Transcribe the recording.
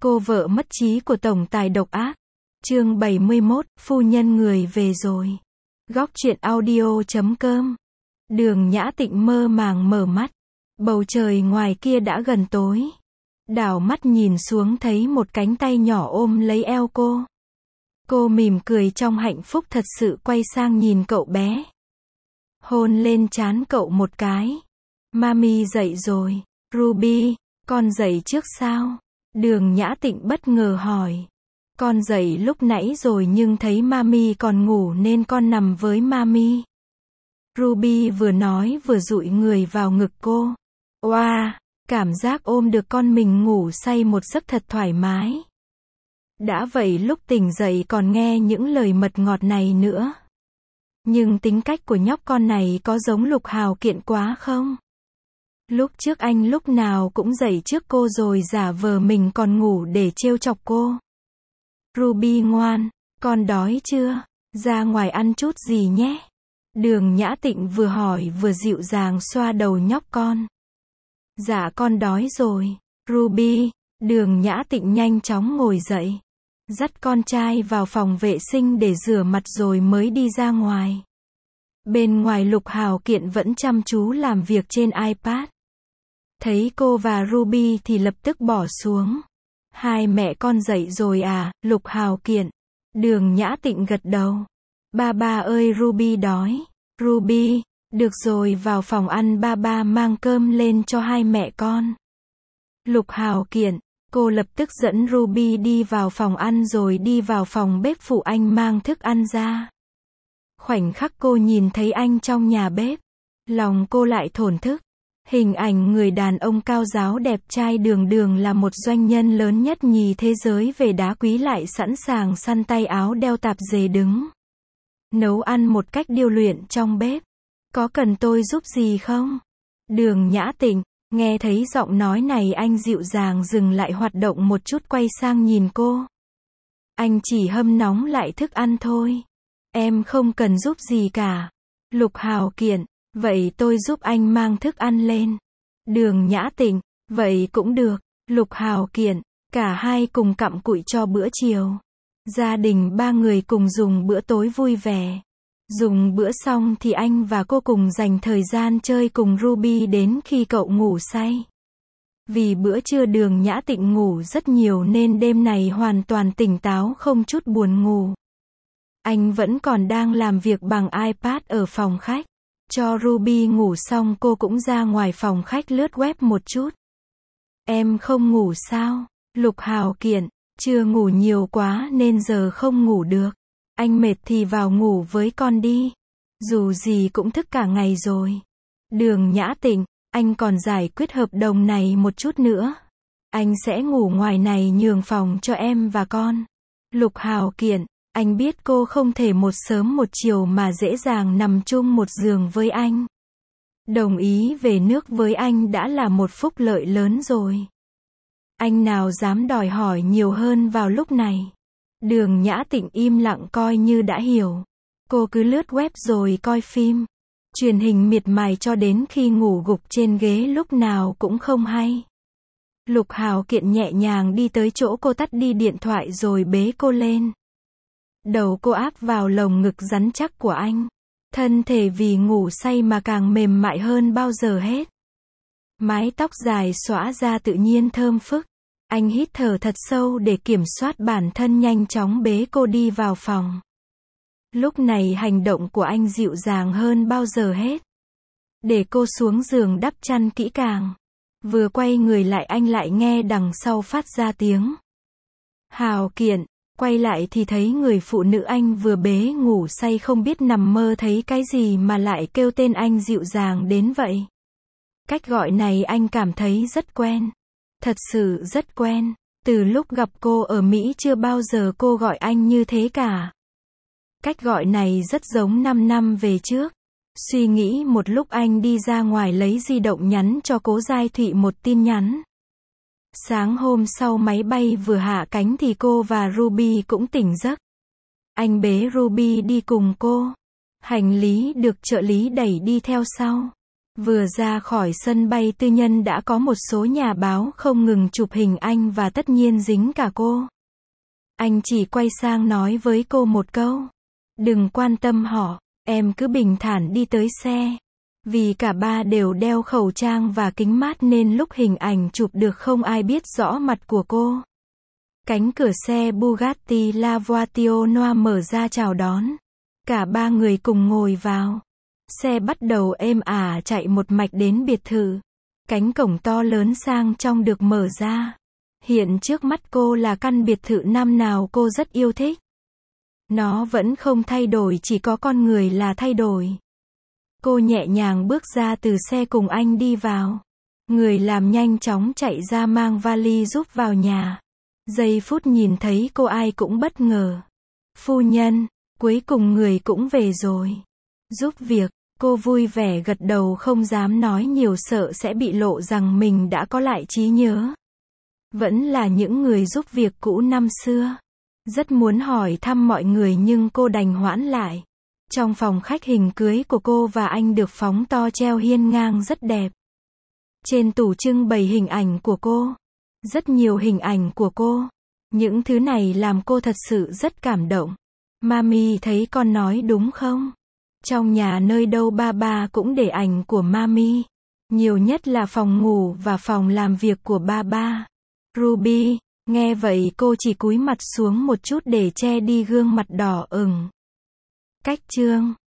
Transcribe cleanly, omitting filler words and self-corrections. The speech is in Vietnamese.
Cô vợ mất trí của tổng tài độc ác. Chương 71, phu nhân người về rồi. Góc truyện audio.com. Đường Nhã Tịnh mơ màng mở mắt. Bầu trời ngoài kia đã gần tối. Đảo mắt nhìn xuống thấy một cánh tay nhỏ ôm lấy eo cô. Cô mỉm cười trong hạnh phúc thật sự, quay sang nhìn cậu bé. Hôn lên trán cậu một cái. Mami dậy rồi. Ruby, con dậy trước sao? Đường Nhã Tịnh bất ngờ hỏi. Con dậy lúc nãy rồi nhưng thấy Mami còn ngủ nên con nằm với Mami. Ruby vừa nói vừa dụi người vào ngực cô. Wow, cảm giác ôm được con mình ngủ say một giấc thật thoải mái. Đã vậy lúc tỉnh dậy còn nghe những lời mật ngọt này nữa. Nhưng tính cách của nhóc con này có giống Lục Hào Kiện quá không? Lúc trước anh lúc nào cũng dậy trước cô rồi giả vờ mình còn ngủ để trêu chọc cô. Ruby ngoan, con đói chưa? Ra ngoài ăn chút gì nhé. Đường Nhã Tịnh vừa hỏi vừa dịu dàng xoa đầu nhóc con. Dạ con đói rồi. Ruby, Đường Nhã Tịnh nhanh chóng ngồi dậy. Dắt con trai vào phòng vệ sinh để rửa mặt rồi mới đi ra ngoài. Bên ngoài Lục Hào Kiện vẫn chăm chú làm việc trên iPad. Thấy cô và Ruby thì lập tức bỏ xuống. Hai mẹ con dậy rồi à? Lục Hào Kiện. Đường Nhã Tịnh gật đầu. Ba ơi Ruby đói. Ruby, được rồi vào phòng ăn, ba mang cơm lên cho hai mẹ con. Lục Hào Kiện. Cô lập tức dẫn Ruby đi vào phòng ăn rồi đi vào phòng bếp phụ anh mang thức ăn ra. Khoảnh khắc cô nhìn thấy anh trong nhà bếp, lòng cô lại thổn thức. Hình ảnh người đàn ông cao ráo đẹp trai đường đường là một doanh nhân lớn nhất nhì thế giới về đá quý lại sẵn sàng săn tay áo đeo tạp dề đứng nấu ăn một cách điêu luyện trong bếp. Có cần tôi giúp gì không? Đường Nhã Tịnh. Nghe thấy giọng nói này anh dịu dàng dừng lại hoạt động một chút, quay sang nhìn cô. Anh chỉ hâm nóng lại thức ăn thôi. Em không cần giúp gì cả. Lục Hào Kiện. Vậy tôi giúp anh mang thức ăn lên. Đường Nhã Tịnh. Vậy cũng được. Lục Hào Kiện. Cả hai cùng cặm cụi cho bữa chiều. Gia đình ba người cùng dùng bữa tối vui vẻ. Dùng bữa xong thì anh và cô cùng dành thời gian chơi cùng Ruby đến khi cậu ngủ say. Vì bữa trưa Đường Nhã Tịnh ngủ rất nhiều nên đêm này hoàn toàn tỉnh táo không chút buồn ngủ. Anh vẫn còn đang làm việc bằng iPad ở phòng khách. Cho Ruby ngủ xong cô cũng ra ngoài phòng khách lướt web một chút. Em không ngủ sao? Lục Hào Kiện. Chưa ngủ nhiều quá nên giờ không ngủ được. Anh mệt thì vào ngủ với con đi. Dù gì cũng thức cả ngày rồi. Đường Nhã Tịnh. Anh còn giải quyết hợp đồng này một chút nữa. Anh sẽ ngủ ngoài này nhường phòng cho em và con. Lục Hào Kiện. Anh biết cô không thể một sớm một chiều mà dễ dàng nằm chung một giường với anh. Đồng ý về nước với anh đã là một phúc lợi lớn rồi. Anh nào dám đòi hỏi nhiều hơn vào lúc này. Đường Nhã Tịnh im lặng coi như đã hiểu. Cô cứ lướt web rồi coi phim truyền hình miệt mài cho đến khi ngủ gục trên ghế lúc nào cũng không hay. Lục Hào Kiện nhẹ nhàng đi tới chỗ cô, tắt đi điện thoại rồi bế cô lên. Đầu cô áp vào lồng ngực rắn chắc của anh. Thân thể vì ngủ say mà càng mềm mại hơn bao giờ hết. Mái tóc dài xõa ra tự nhiên thơm phức. Anh hít thở thật sâu để kiểm soát bản thân, nhanh chóng bế cô đi vào phòng. Lúc này hành động của anh dịu dàng hơn bao giờ hết. Để cô xuống giường đắp chăn kỹ càng. Vừa quay người lại anh lại nghe đằng sau phát ra tiếng. Hào Kiện. Quay lại thì thấy người phụ nữ anh vừa bế ngủ say không biết nằm mơ thấy cái gì mà lại kêu tên anh dịu dàng đến vậy. Cách gọi này anh cảm thấy rất quen. Thật sự rất quen. Từ lúc gặp cô ở Mỹ chưa bao giờ cô gọi anh như thế cả. Cách gọi này rất giống 5 năm về trước. Suy nghĩ một lúc anh đi ra ngoài lấy di động nhắn cho Cố Giai Thụy một tin nhắn. Sáng hôm sau máy bay vừa hạ cánh thì cô và Ruby cũng tỉnh giấc. Anh bế Ruby đi cùng cô. Hành lý được trợ lý đẩy đi theo sau. Vừa ra khỏi sân bay tư nhân đã có một số nhà báo không ngừng chụp hình anh và tất nhiên dính cả cô. Anh chỉ quay sang nói với cô một câu. Đừng quan tâm họ, em cứ bình thản đi tới xe. Vì cả ba đều đeo khẩu trang và kính mát nên lúc hình ảnh chụp được không ai biết rõ mặt của cô. Cánh cửa xe Bugatti La Voiture Noire mở ra chào đón. Cả ba người cùng ngồi vào. Xe bắt đầu êm ả chạy một mạch đến biệt thự. Cánh cổng to lớn sang trọng được mở ra. Hiện trước mắt cô là căn biệt thự năm nào cô rất yêu thích. Nó vẫn không thay đổi, chỉ có con người là thay đổi. Cô nhẹ nhàng bước ra từ xe cùng anh đi vào. Người làm nhanh chóng chạy ra mang vali giúp vào nhà. Giây phút nhìn thấy cô ai cũng bất ngờ. Phu nhân, cuối cùng người cũng về rồi. Giúp việc, cô vui vẻ gật đầu không dám nói nhiều sợ sẽ bị lộ rằng mình đã có lại trí nhớ. Vẫn là những người giúp việc cũ năm xưa. Rất muốn hỏi thăm mọi người nhưng cô đành hoãn lại. Trong phòng khách hình cưới của cô và anh được phóng to treo hiên ngang rất đẹp. Trên tủ trưng bày hình ảnh của cô. Rất nhiều hình ảnh của cô. Những thứ này làm cô thật sự rất cảm động. Mami thấy con nói đúng không? Trong nhà nơi đâu ba cũng để ảnh của Mami. Nhiều nhất là phòng ngủ và phòng làm việc của ba. Ruby, nghe vậy cô chỉ cúi mặt xuống một chút để che đi gương mặt đỏ ửng. Cách chương